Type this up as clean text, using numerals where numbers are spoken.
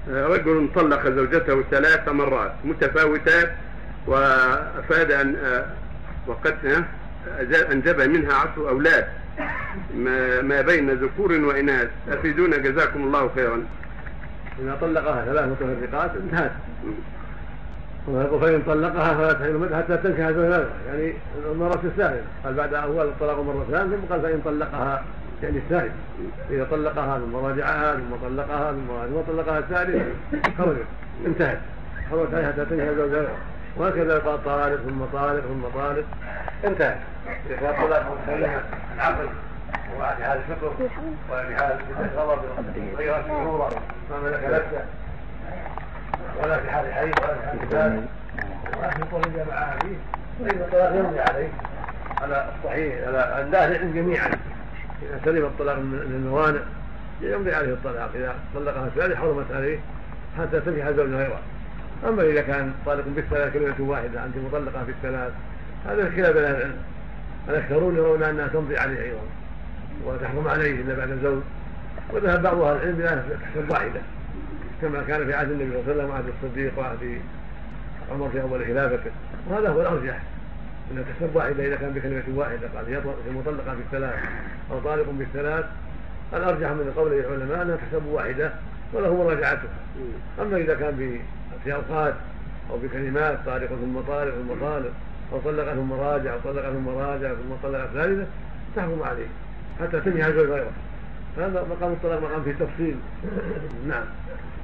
رجل طلق زوجته 3 مرات متفاوتات، وأفاد أن وقد أنجب منها 10 أولاد ما بين ذكور وإناث. أفيدونا جزاكم الله خيرا. إذا طلقها 3 متفرقات انتهت، فإن طلقها فلا تحل حتى تنكح زوجها، يعني المرة الثانية. قال بعد أول الطلاق مرتان، ثم قال فإن طلقها يعني الثالث. إذا طلقها ثم راجعها ثم طلقها ثم طلقها الثالث خرجت انتهت، خرجت عليها حتى تنكح زوجها. وهكذا قال طالق ثم طالق ثم طالق انتهت. إذا كان طلاق مسلمة العقل ولا في حال الفقر ولا في حال الغضب غير الشهورة ما ملك نفسه ولا في حال الحديث ولا في حال الثالث ولا في طول جماعة فيه، فإن الطلاق يمضي عليه على الصحيح على الدافع جميعا. إذا سلم الطلاق من الموانع يمضي عليه الطلاق. إذا طلقها الثالث حرمت عليه حتى تنكح زوجها غيره. أما إذا كان طالق بالثلاث كلمة واحدة أنت مطلقة في الثلاث، هذا خلاف أهل العلم. الأكثرون يرون أنها تمضي عليه أيضا ولا تحرم عليه إلا بعد الزوج، وذهب بعض أهل العلم إلى تحسب واحدة كما كان في عهد النبي صلى الله عليه وسلم وعهد الصديق وعهد عمر في أول خلافته، وهذا هو الأرجح أن تحسب واحدة إذا كان بكلمة واحدة. قال هي مطلقة بالثلاث أو طالق بالثلاث، الأرجح من قول العلماء أنها تحسب واحدة وله مراجعتها. أما إذا كان في أوقات أو بكلمات طالق ثم طالق ثم طالق أو طلق ثم راجع أو طلق ثم راجع ثم طلق ثالثة تحكم عليه حتى تنهي زوج غيره. هذا مقام الطلاق مقام فيه تفصيل. نعم.